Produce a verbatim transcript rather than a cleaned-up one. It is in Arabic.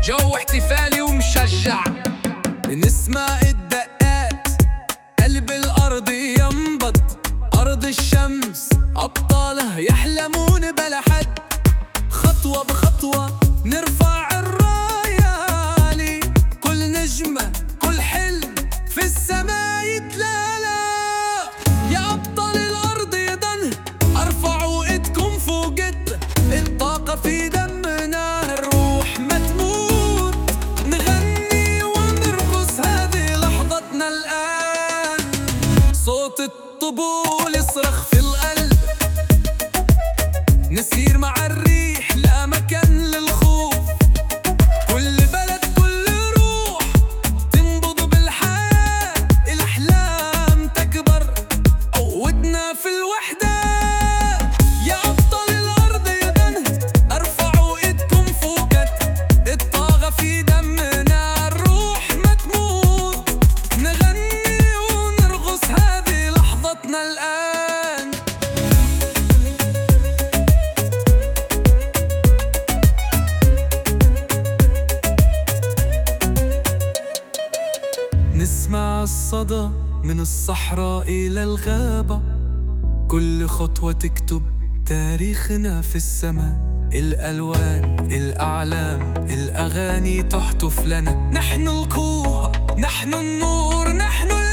جو احتفالي ومشجع. نسمع الدقات قلب الأرض ينبض، أرض الشمس أبطالها يحلمون بلا حد. خطوة بخطوة نرفع الراية، كل نجمة كل حلم في السماء يتلالى. يا أبطال الأرض يدن ارفعوا ايدكم فوق، الطاقة في دمنا، الروح ما تموت. نغني ونرقص هذه لحظتنا الآن، صوت الطبول يصرخ في القلب. نسير مع الريح لا مكان للخوف، كل بلد كل روح تنبض بالحياة. الأحلام تكبر قوتنا في الوحدة. يا أبطال الأرض يدن ارفعوا ايدكم فوق، الطاقة في دمنا، الروح ما تموت. نغني ونرقص هذه لحظتنا الآن. نسمع الصدى من الصحراء إلى الغابة، كل خطوة تكتب تاريخنا في السماء. الألوان الأعلام الأغاني تحتف لنا، نحن القوة نحن النور نحن